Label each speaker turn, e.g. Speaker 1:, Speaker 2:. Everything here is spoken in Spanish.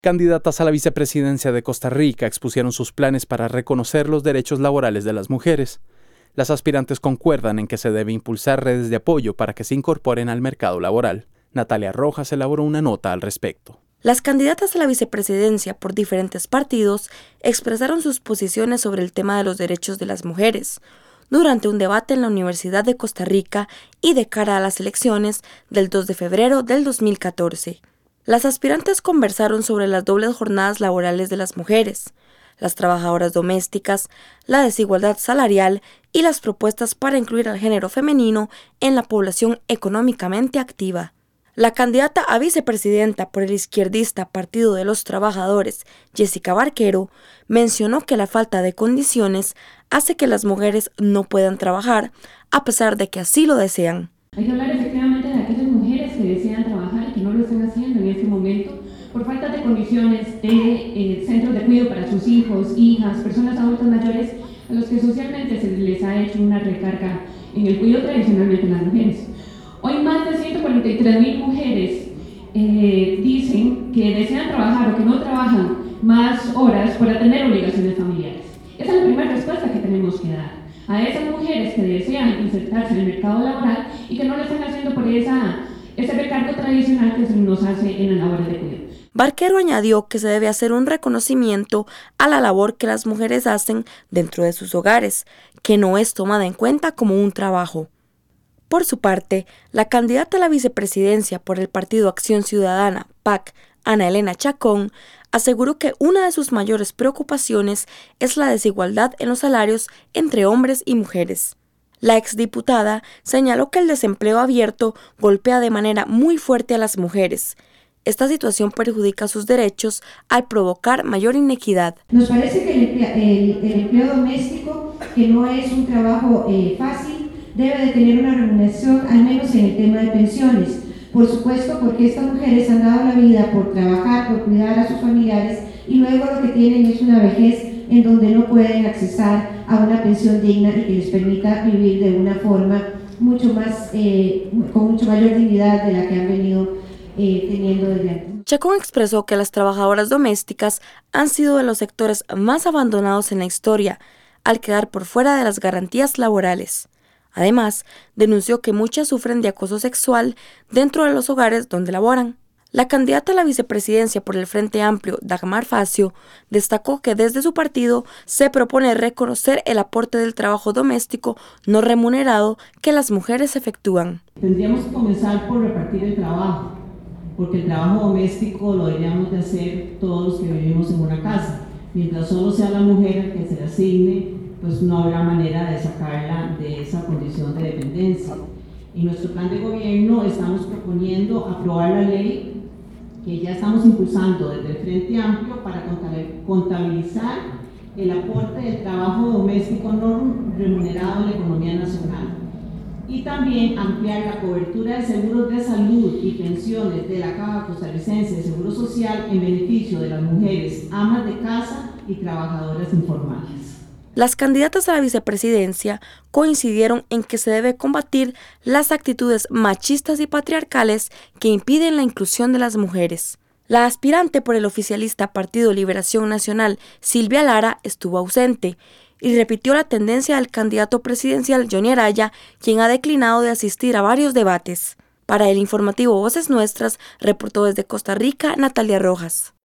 Speaker 1: Candidatas a la vicepresidencia de Costa Rica expusieron sus planes para reconocer los derechos laborales de las mujeres. Las aspirantes concuerdan en que se debe impulsar redes de apoyo para que se incorporen al mercado laboral. Natalia Rojas elaboró una nota al respecto.
Speaker 2: Las candidatas a la vicepresidencia por diferentes partidos expresaron sus posiciones sobre el tema de los derechos de las mujeres durante un debate en la Universidad de Costa Rica y de cara a las elecciones del 2 de febrero del 2014. Las aspirantes conversaron sobre las dobles jornadas laborales de las mujeres, las trabajadoras domésticas, la desigualdad salarial y las propuestas para incluir al género femenino en la población económicamente activa. La candidata a vicepresidenta por el izquierdista Partido de los Trabajadores, Jessica Barquero, mencionó que la falta de condiciones hace que las mujeres no puedan trabajar, a pesar de que así lo desean.
Speaker 3: Hay que hablar efectivamente de aquellas mujeres que desean trabajar y que no lo están haciendo en este momento por falta de condiciones de centros de cuidado para sus hijos, hijas, personas adultas mayores a los que socialmente se les ha hecho una recarga en el cuidado tradicionalmente en las mujeres. Hoy más de 143,000 mujeres dicen que desean trabajar o que no trabajan más horas por atender obligaciones familiares. Esa es la primera respuesta que tenemos que dar a esas mujeres que desean insertarse en el mercado laboral y que no lo están haciendo por ese recargo tradicional que se nos hace en las labores de cuidado.
Speaker 2: Barquero añadió que se debe hacer un reconocimiento a la labor que las mujeres hacen dentro de sus hogares, que no es tomada en cuenta como un trabajo. Por su parte, la candidata a la vicepresidencia por el Partido Acción Ciudadana, PAC, Ana Elena Chacón, aseguró que una de sus mayores preocupaciones es la desigualdad en los salarios entre hombres y mujeres. La exdiputada señaló que el desempleo abierto golpea de manera muy fuerte a las mujeres. Esta situación perjudica sus derechos al provocar mayor inequidad.
Speaker 4: Nos parece que el empleo doméstico, que no es un trabajo fácil, debe de tener una remuneración, al menos en el tema de pensiones. Por supuesto, porque estas mujeres han dado la vida por trabajar, por cuidar a sus familiares, y luego lo que tienen es una vejez en donde no pueden accesar a una pensión digna y que les permita vivir de una forma mucho más, con mucho mayor dignidad de la que han venido teniendo desde antes.
Speaker 2: Chacón expresó que las trabajadoras domésticas han sido de los sectores más abandonados en la historia, al quedar por fuera de las garantías laborales. Además, denunció que muchas sufren de acoso sexual dentro de los hogares donde laboran. La candidata a la vicepresidencia por el Frente Amplio, Dagmar Facio, destacó que desde su partido se propone reconocer el aporte del trabajo doméstico no remunerado que las mujeres efectúan.
Speaker 5: Tendríamos que comenzar por repartir el trabajo, porque el trabajo doméstico lo deberíamos de hacer todos los que vivimos en una casa. Mientras solo sea la mujer que se le asigne, pues no habrá manera de sacarla de esa condición de dependencia. En nuestro plan de gobierno estamos proponiendo aprobar la ley que ya estamos impulsando desde el Frente Amplio para contabilizar el aporte del trabajo doméstico no remunerado en la economía nacional y también ampliar la cobertura de seguros de salud y pensiones de la Caja Costarricense de Seguro Social en beneficio de las mujeres amas de casa y trabajadoras informales.
Speaker 2: Las candidatas a la vicepresidencia coincidieron en que se debe combatir las actitudes machistas y patriarcales que impiden la inclusión de las mujeres. La aspirante por el oficialista Partido Liberación Nacional, Silvia Lara, estuvo ausente y repitió la tendencia del candidato presidencial Johnny Araya, quien ha declinado de asistir a varios debates. Para el informativo Voces Nuestras, reportó desde Costa Rica Natalia Rojas.